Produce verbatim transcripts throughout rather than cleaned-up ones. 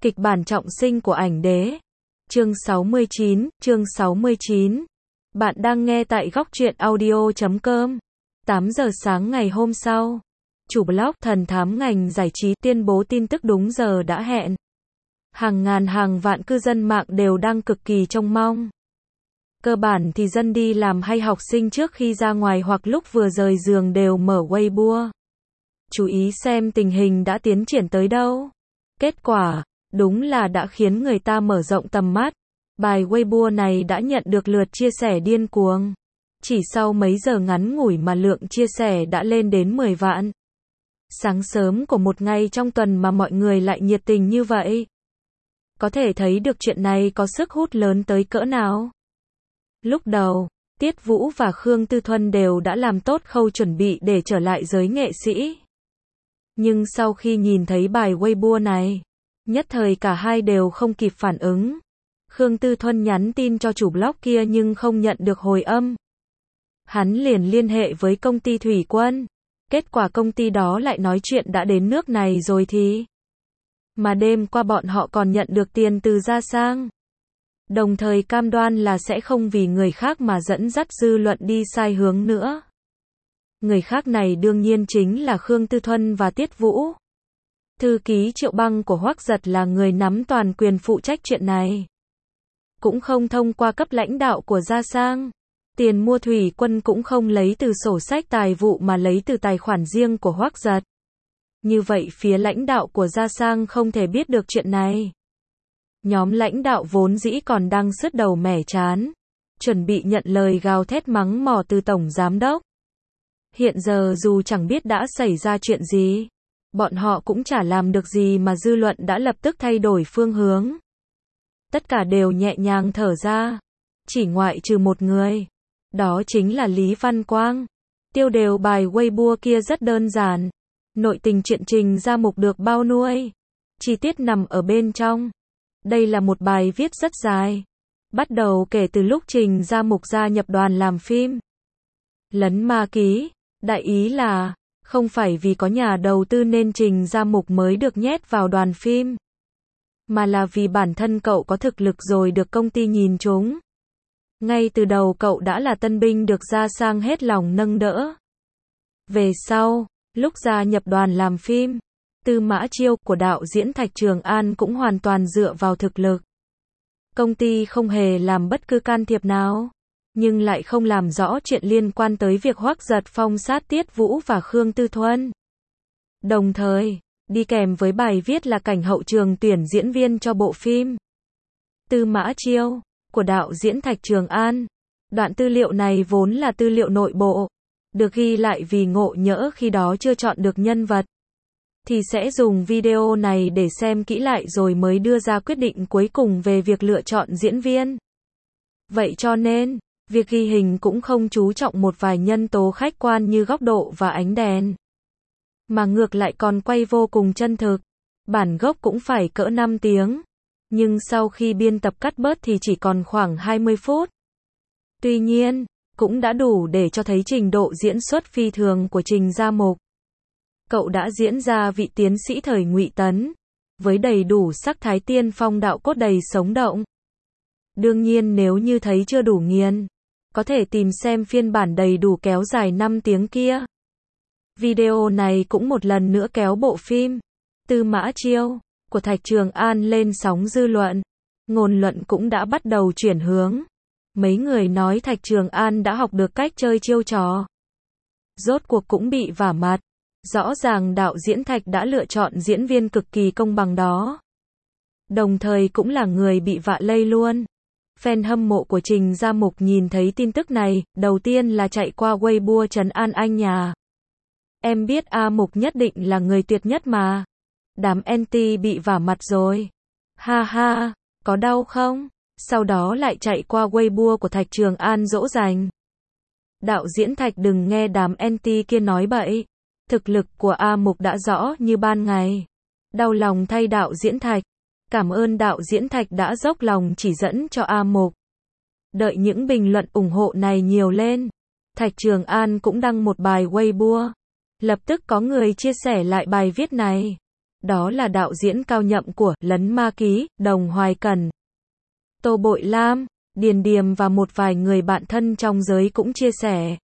Kịch bản trọng sinh của ảnh đế. Chương sáu mươi chín, chương sáu mươi chín. Bạn đang nghe tại góc truyện audio chấm com. tám giờ sáng ngày hôm sau, chủ blog Thần Thám ngành giải trí tuyên bố tin tức đúng giờ đã hẹn. Hàng ngàn hàng vạn cư dân mạng đều đang cực kỳ trông mong. Cơ bản thì dân đi làm hay học sinh trước khi ra ngoài hoặc lúc vừa rời giường đều mở Weibo. Chú ý xem tình hình đã tiến triển tới đâu. Kết quả, đúng là đã khiến người ta mở rộng tầm mắt. Bài Weibo này đã nhận được lượt chia sẻ điên cuồng. Chỉ sau mấy giờ ngắn ngủi mà lượng chia sẻ đã lên đến mười vạn. Sáng sớm của một ngày trong tuần mà mọi người lại nhiệt tình như vậy. Có thể thấy được chuyện này có sức hút lớn tới cỡ nào. Lúc đầu, Tiết Vũ và Khương Tư Thuân đều đã làm tốt khâu chuẩn bị để trở lại giới nghệ sĩ. Nhưng sau khi nhìn thấy bài Weibo này, nhất thời cả hai đều không kịp phản ứng. Khương Tư Thuân nhắn tin cho chủ blog kia nhưng không nhận được hồi âm. Hắn liền liên hệ với công ty thủy quân. Kết quả công ty đó lại nói chuyện đã đến nước này rồi thì. Mà đêm qua bọn họ còn nhận được tiền từ Gia Sang. Đồng thời cam đoan là sẽ không vì người khác mà dẫn dắt dư luận đi sai hướng nữa. Người khác này đương nhiên chính là Khương Tư Thuân và Tiết Vũ. Thư ký Triệu Băng của Hoắc Giật là người nắm toàn quyền phụ trách chuyện này. Cũng không thông qua cấp lãnh đạo của Gia Sang. Tiền mua thủy quân cũng không lấy từ sổ sách tài vụ mà lấy từ tài khoản riêng của Hoắc Giật. Như vậy phía lãnh đạo của Gia Sang không thể biết được chuyện này. Nhóm lãnh đạo vốn dĩ còn đang sứt đầu mẻ chán, chuẩn bị nhận lời gào thét mắng mỏ từ tổng giám đốc. Hiện giờ dù chẳng biết đã xảy ra chuyện gì, bọn họ cũng chả làm được gì mà dư luận đã lập tức thay đổi phương hướng. Tất cả đều nhẹ nhàng thở ra, chỉ ngoại trừ một người, đó chính là Lý Văn Quang. Tiêu đề bài Weibo kia rất đơn giản, nội tình chuyện Trình Gia Mục được bao nuôi, chi tiết nằm ở bên trong. Đây là một bài viết rất dài, bắt đầu kể từ lúc Trình Gia Mục gia nhập đoàn làm phim Lấn Ma Ký. Đại ý là, không phải vì có nhà đầu tư nên Trình Gia Mục mới được nhét vào đoàn phim, mà là vì bản thân cậu có thực lực rồi được công ty nhìn trúng. Ngay từ đầu cậu đã là tân binh được Gia Sang hết lòng nâng đỡ. Về sau, lúc gia nhập đoàn làm phim, Tư Mã Chiêu của đạo diễn Thạch Trường An cũng hoàn toàn dựa vào thực lực. Công ty không hề làm bất cứ can thiệp nào, nhưng lại không làm rõ chuyện liên quan tới việc Hoắc Giật phong sát Tiết Vũ và Khương Tư Thuân. Đồng thời, đi kèm với bài viết là cảnh hậu trường tuyển diễn viên cho bộ phim Tư Mã Chiêu của đạo diễn Thạch Trường An. Đoạn tư liệu này vốn là tư liệu nội bộ, được ghi lại vì ngộ nhỡ khi đó chưa chọn được nhân vật, thì sẽ dùng video này để xem kỹ lại rồi mới đưa ra quyết định cuối cùng về việc lựa chọn diễn viên. Vậy cho nên, việc ghi hình cũng không chú trọng một vài nhân tố khách quan như góc độ và ánh đèn, mà ngược lại còn quay vô cùng chân thực. Bản gốc cũng phải cỡ năm tiếng, nhưng sau khi biên tập cắt bớt thì chỉ còn khoảng hai mươi phút. Tuy nhiên, cũng đã đủ để cho thấy trình độ diễn xuất phi thường của Trình Gia Mục. Cậu đã diễn ra vị tiến sĩ thời Ngụy Tấn, với đầy đủ sắc thái tiên phong đạo cốt đầy sống động. Đương nhiên nếu như thấy chưa đủ nghiền, có thể tìm xem phiên bản đầy đủ kéo dài năm tiếng kia. Video này cũng một lần nữa kéo bộ phim Tư Mã Chiêu của Thạch Trường An lên sóng dư luận. Ngôn luận cũng đã bắt đầu chuyển hướng. Mấy người nói Thạch Trường An đã học được cách chơi chiêu trò. Rốt cuộc cũng bị vả mặt. Rõ ràng đạo diễn Thạch đã lựa chọn diễn viên cực kỳ công bằng đó. Đồng thời cũng là người bị vạ lây luôn. Fan hâm mộ của Trình Gia Mục nhìn thấy tin tức này, đầu tiên là chạy qua Weibo trấn an anh nhà. Em biết A Mục nhất định là người tuyệt nhất mà. Đám anti bị vả mặt rồi. Ha ha, có đau không? Sau đó lại chạy qua Weibo của Thạch Trường An dỗ dành. Đạo diễn Thạch đừng nghe đám anti kia nói bậy. Thực lực của A Mục đã rõ như ban ngày. Đau lòng thay đạo diễn Thạch. Cảm ơn đạo diễn Thạch đã dốc lòng chỉ dẫn cho A Mục. Đợi những bình luận ủng hộ này nhiều lên, Thạch Trường An cũng đăng một bài Weibo. Lập tức có người chia sẻ lại bài viết này. Đó là đạo diễn cao nhậm của Lấn Ma Ký, Đồng Hoài Cẩn, Tô Bội Lam, Điền Điềm và một vài người bạn thân trong giới cũng chia sẻ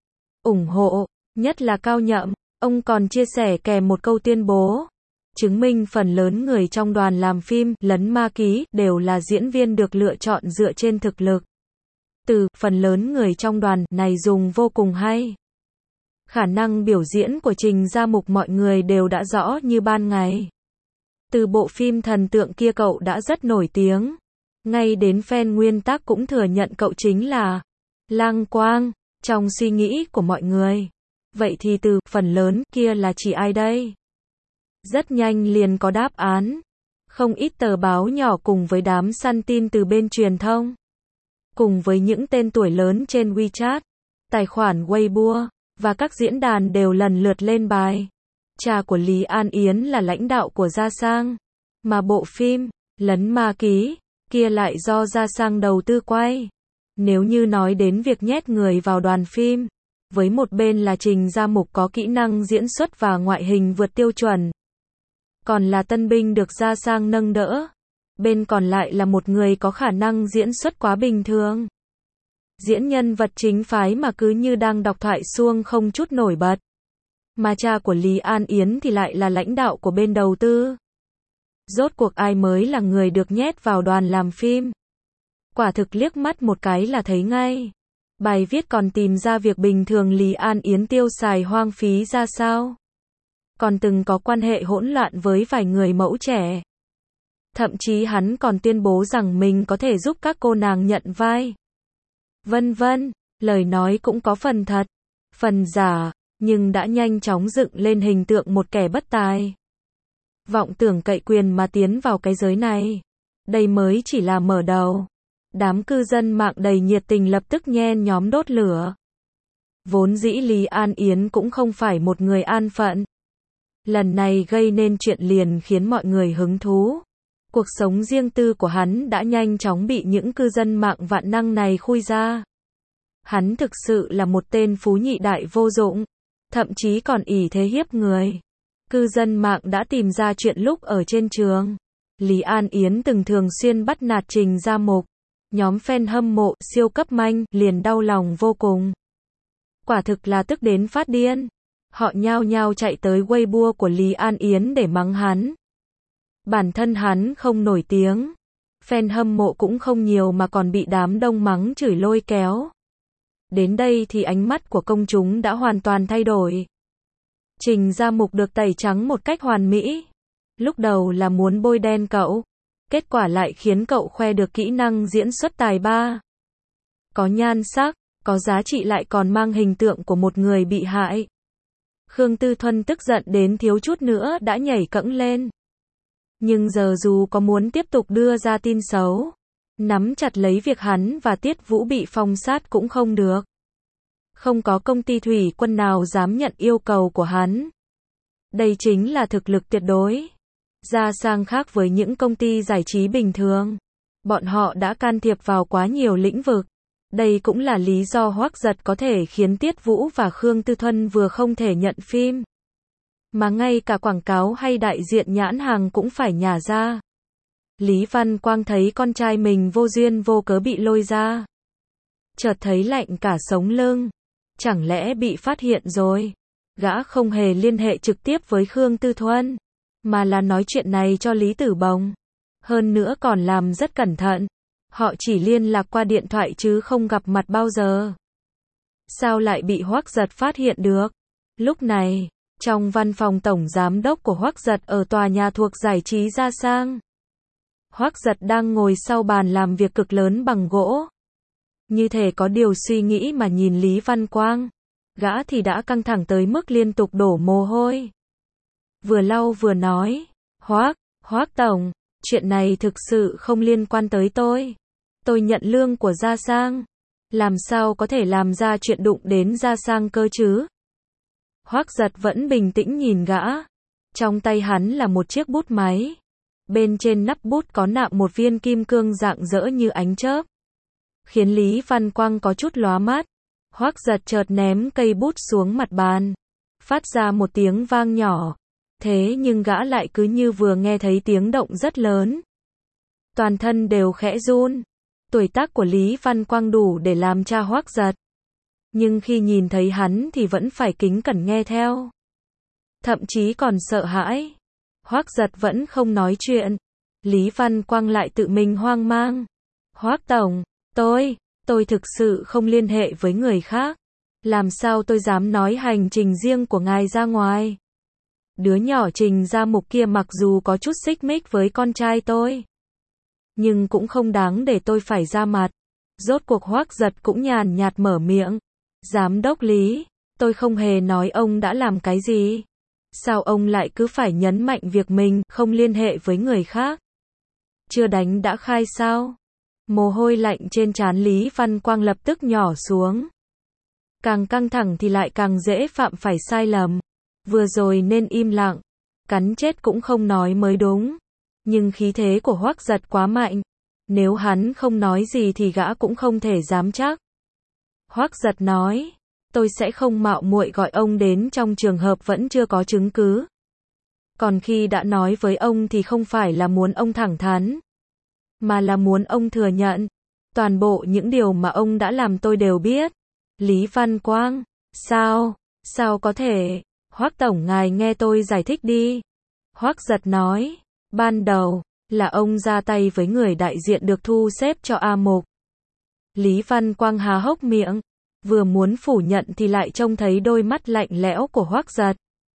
ủng hộ, nhất là Cao Nhậm. Ông còn chia sẻ kèm một câu tuyên bố, chứng minh phần lớn người trong đoàn làm phim Lấn Ma Ký đều là diễn viên được lựa chọn dựa trên thực lực. Từ phần lớn người trong đoàn này dùng vô cùng hay. Khả năng biểu diễn của Trình Gia Mục mọi người đều đã rõ như ban ngày. Từ bộ phim thần tượng kia cậu đã rất nổi tiếng. Ngay đến fan nguyên tác cũng thừa nhận cậu chính là Lang Quang, trong suy nghĩ của mọi người. Vậy thì từ phần lớn kia là chỉ ai đây? Rất nhanh liền có đáp án. Không ít tờ báo nhỏ cùng với đám săn tin từ bên truyền thông. Cùng với những tên tuổi lớn trên WeChat, tài khoản Weibo, và các diễn đàn đều lần lượt lên bài. Cha của Lý An Yến là lãnh đạo của Gia Sang. Mà bộ phim Lấn Ma Ký kia lại do Gia Sang đầu tư quay. Nếu như nói đến việc nhét người vào đoàn phim, với một bên là Trình Gia Mục có kỹ năng diễn xuất và ngoại hình vượt tiêu chuẩn, còn là tân binh được Gia Sang nâng đỡ, bên còn lại là một người có khả năng diễn xuất quá bình thường. Diễn nhân vật chính phái mà cứ như đang đọc thoại suông không chút nổi bật. Mà cha của Lý An Yến thì lại là lãnh đạo của bên đầu tư. Rốt cuộc ai mới là người được nhét vào đoàn làm phim? Quả thực liếc mắt một cái là thấy ngay. Bài viết còn tìm ra việc bình thường Lý An Yến tiêu xài hoang phí ra sao. Còn từng có quan hệ hỗn loạn với vài người mẫu trẻ. Thậm chí hắn còn tuyên bố rằng mình có thể giúp các cô nàng nhận vai. Vân vân, lời nói cũng có phần thật, phần giả, nhưng đã nhanh chóng dựng lên hình tượng một kẻ bất tài. Vọng tưởng cậy quyền mà tiến vào cái giới này. Đây mới chỉ là mở đầu. Đám cư dân mạng đầy nhiệt tình lập tức nhen nhóm đốt lửa. Vốn dĩ Lý An Yến cũng không phải một người an phận. Lần này gây nên chuyện liền khiến mọi người hứng thú. Cuộc sống riêng tư của hắn đã nhanh chóng bị những cư dân mạng vạn năng này khui ra. Hắn thực sự là một tên phú nhị đại vô dụng, thậm chí còn ỷ thế hiếp người. Cư dân mạng đã tìm ra chuyện lúc ở trên trường. Lý An Yến từng thường xuyên bắt nạt Trình Gia Mục. Nhóm fan hâm mộ siêu cấp manh liền đau lòng vô cùng. Quả thực là tức đến phát điên. Họ nhao nhao chạy tới Weibo của Lý An Yến để mắng hắn. Bản thân hắn không nổi tiếng. Fan hâm mộ cũng không nhiều mà còn bị đám đông mắng chửi lôi kéo. Đến đây thì ánh mắt của công chúng đã hoàn toàn thay đổi. Trình Gia Mục được tẩy trắng một cách hoàn mỹ. Lúc đầu là muốn bôi đen cậu. Kết quả lại khiến cậu khoe được kỹ năng diễn xuất tài ba. Có nhan sắc, có giá trị lại còn mang hình tượng của một người bị hại. Khương Tư Thuân tức giận đến thiếu chút nữa đã nhảy cẫng lên. Nhưng giờ dù có muốn tiếp tục đưa ra tin xấu, nắm chặt lấy việc hắn và Tiết Vũ bị phong sát cũng không được. Không có công ty thủy quân nào dám nhận yêu cầu của hắn. Đây chính là thực lực tuyệt đối. Gia Sang khác với những công ty giải trí bình thường. Bọn họ đã can thiệp vào quá nhiều lĩnh vực. Đây cũng là lý do Hoắc Giật có thể khiến Tiết Vũ và Khương Tư Thuân vừa không thể nhận phim, mà ngay cả quảng cáo hay đại diện nhãn hàng cũng phải nhả ra. Lý Văn Quang thấy con trai mình vô duyên vô cớ bị lôi ra. Chợt thấy lạnh cả sống lưng. Chẳng lẽ bị phát hiện rồi? Gã không hề liên hệ trực tiếp với Khương Tư Thuân, mà là nói chuyện này cho Lý Tử Bồng. Hơn nữa còn làm rất cẩn thận. Họ chỉ liên lạc qua điện thoại chứ không gặp mặt bao giờ. Sao lại bị Hoắc Giật phát hiện được? Lúc này, trong văn phòng tổng giám đốc của Hoắc Giật ở tòa nhà thuộc giải trí Gia Sang, Hoắc Giật đang ngồi sau bàn làm việc cực lớn bằng gỗ. Như thể có điều suy nghĩ mà nhìn Lý Văn Quang. Gã thì đã căng thẳng tới mức liên tục đổ mồ hôi. Vừa lau vừa nói, Hoắc, Hoắc tổng, chuyện này thực sự không liên quan tới tôi. Tôi nhận lương của Gia Sang. Làm sao có thể làm ra chuyện đụng đến Gia Sang cơ chứ? Hoắc Giật vẫn bình tĩnh nhìn gã. Trong tay hắn là một chiếc bút máy. Bên trên nắp bút có nạm một viên kim cương rạng rỡ như ánh chớp, khiến Lý Văn Quang có chút lóa mắt. Hoắc Giật chợt ném cây bút xuống mặt bàn, phát ra một tiếng vang nhỏ. Thế nhưng gã lại cứ như vừa nghe thấy tiếng động rất lớn. Toàn thân đều khẽ run. Tuổi tác của Lý Văn Quang đủ để làm cha Hoắc Giật. Nhưng khi nhìn thấy hắn thì vẫn phải kính cẩn nghe theo. Thậm chí còn sợ hãi. Hoắc Giật vẫn không nói chuyện. Lý Văn Quang lại tự mình hoang mang. Hoắc tổng, tôi, tôi thực sự không liên hệ với người khác. Làm sao tôi dám nói hành trình riêng của ngài ra ngoài? Đứa nhỏ Trình Gia Mục kia mặc dù có chút xích mích với con trai tôi, nhưng cũng không đáng để tôi phải ra mặt. Rốt cuộc Hoắc Giật cũng nhàn nhạt mở miệng. Giám đốc Lý, tôi không hề nói ông đã làm cái gì. Sao ông lại cứ phải nhấn mạnh việc mình không liên hệ với người khác? Chưa đánh đã khai sao? Mồ hôi lạnh trên trán Lý Văn Quang lập tức nhỏ xuống. Càng căng thẳng thì lại càng dễ phạm phải sai lầm. Vừa rồi nên im lặng, cắn chết cũng không nói mới đúng. Nhưng khí thế của Hoắc Giật quá mạnh. Nếu hắn không nói gì thì gã cũng không thể dám chắc. Hoắc Giật nói, tôi sẽ không mạo muội gọi ông đến trong trường hợp vẫn chưa có chứng cứ. Còn khi đã nói với ông thì không phải là muốn ông thẳng thắn, mà là muốn ông thừa nhận. Toàn bộ những điều mà ông đã làm tôi đều biết. Lý Văn Quang, sao, sao có thể? Hoắc tổng ngài nghe tôi giải thích đi. Hoắc Giật nói, ban đầu, là ông ra tay với người đại diện được thu xếp cho A Mục. Lý Văn Quang há hốc miệng, vừa muốn phủ nhận thì lại trông thấy đôi mắt lạnh lẽo của Hoắc Giật.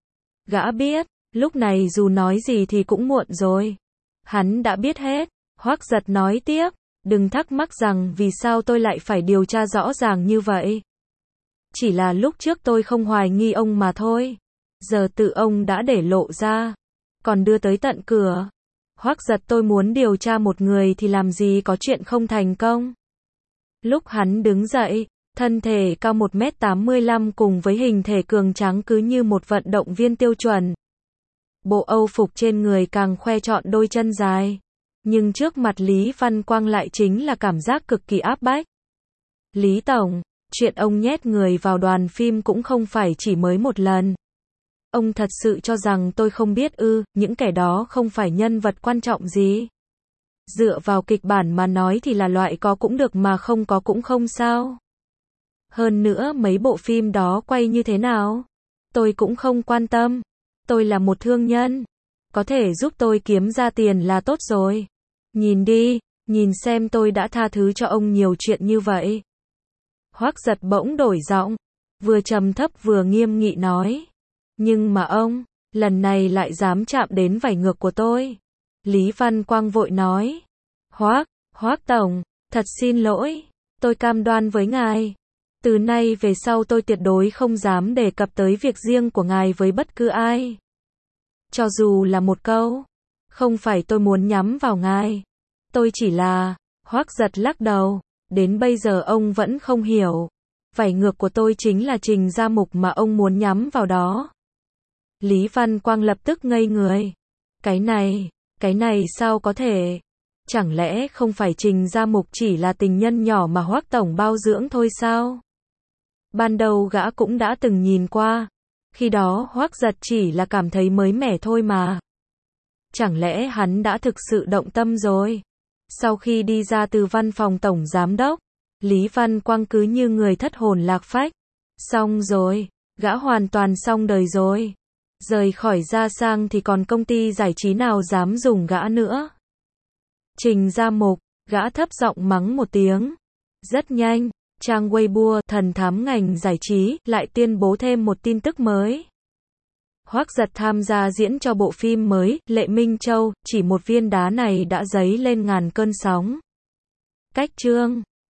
Gã biết, lúc này dù nói gì thì cũng muộn rồi. Hắn đã biết hết. Hoắc Giật nói tiếp, đừng thắc mắc rằng vì sao tôi lại phải điều tra rõ ràng như vậy. Chỉ là lúc trước tôi không hoài nghi ông mà thôi. Giờ tự ông đã để lộ ra, còn đưa tới tận cửa. Hoắc Giật, tôi muốn điều tra một người thì làm gì có chuyện không thành công. Lúc hắn đứng dậy, thân thể cao một mét tám mươi lăm cùng với hình thể cường tráng cứ như một vận động viên tiêu chuẩn. Bộ âu phục trên người càng khoe trọn đôi chân dài. Nhưng trước mặt Lý Văn Quang lại chính là cảm giác cực kỳ áp bách. Lý tổng, chuyện ông nhét người vào đoàn phim cũng không phải chỉ mới một lần. Ông thật sự cho rằng tôi không biết ư? Những kẻ đó không phải nhân vật quan trọng gì. Dựa vào kịch bản mà nói thì là loại có cũng được mà không có cũng không sao. Hơn nữa mấy bộ phim đó quay như thế nào? Tôi cũng không quan tâm. Tôi là một thương nhân. Có thể giúp tôi kiếm ra tiền là tốt rồi. Nhìn đi, nhìn xem tôi đã tha thứ cho ông nhiều chuyện như vậy. Hoắc Giật bỗng đổi giọng, vừa trầm thấp vừa nghiêm nghị nói. Nhưng mà ông, lần này lại dám chạm đến vảy ngược của tôi. Lý Văn Quang vội nói. Hoắc, Hoắc tổng, thật xin lỗi, tôi cam đoan với ngài. Từ nay về sau tôi tuyệt đối không dám đề cập tới việc riêng của ngài với bất cứ ai. Cho dù là một câu. Không phải tôi muốn nhắm vào ngài. Tôi chỉ là, Hoắc Giật lắc đầu, đến bây giờ ông vẫn không hiểu. Vảy ngược của tôi chính là Trình Gia Mục mà ông muốn nhắm vào đó. Lý Văn Quang lập tức ngây người. Cái này, cái này sao có thể? Chẳng lẽ không phải Trình Gia Mục chỉ là tình nhân nhỏ mà Hoắc tổng bao dưỡng thôi sao? Ban đầu gã cũng đã từng nhìn qua. Khi đó Hoắc Giật chỉ là cảm thấy mới mẻ thôi mà. Chẳng lẽ hắn đã thực sự động tâm rồi? Sau khi đi ra từ văn phòng tổng giám đốc, Lý Văn Quang cứ như người thất hồn lạc phách. Xong rồi, gã hoàn toàn xong đời rồi. Rời khỏi Gia Sang thì còn công ty giải trí nào dám dùng gã nữa. Trình Gia Mục, gã thấp giọng mắng một tiếng. Rất nhanh, trang Weibo thần thám ngành giải trí lại tuyên bố thêm một tin tức mới. Hoắc Giật tham gia diễn cho bộ phim mới Lệ Minh Châu, chỉ một viên đá này đã dấy lên ngàn cơn sóng. Cách chương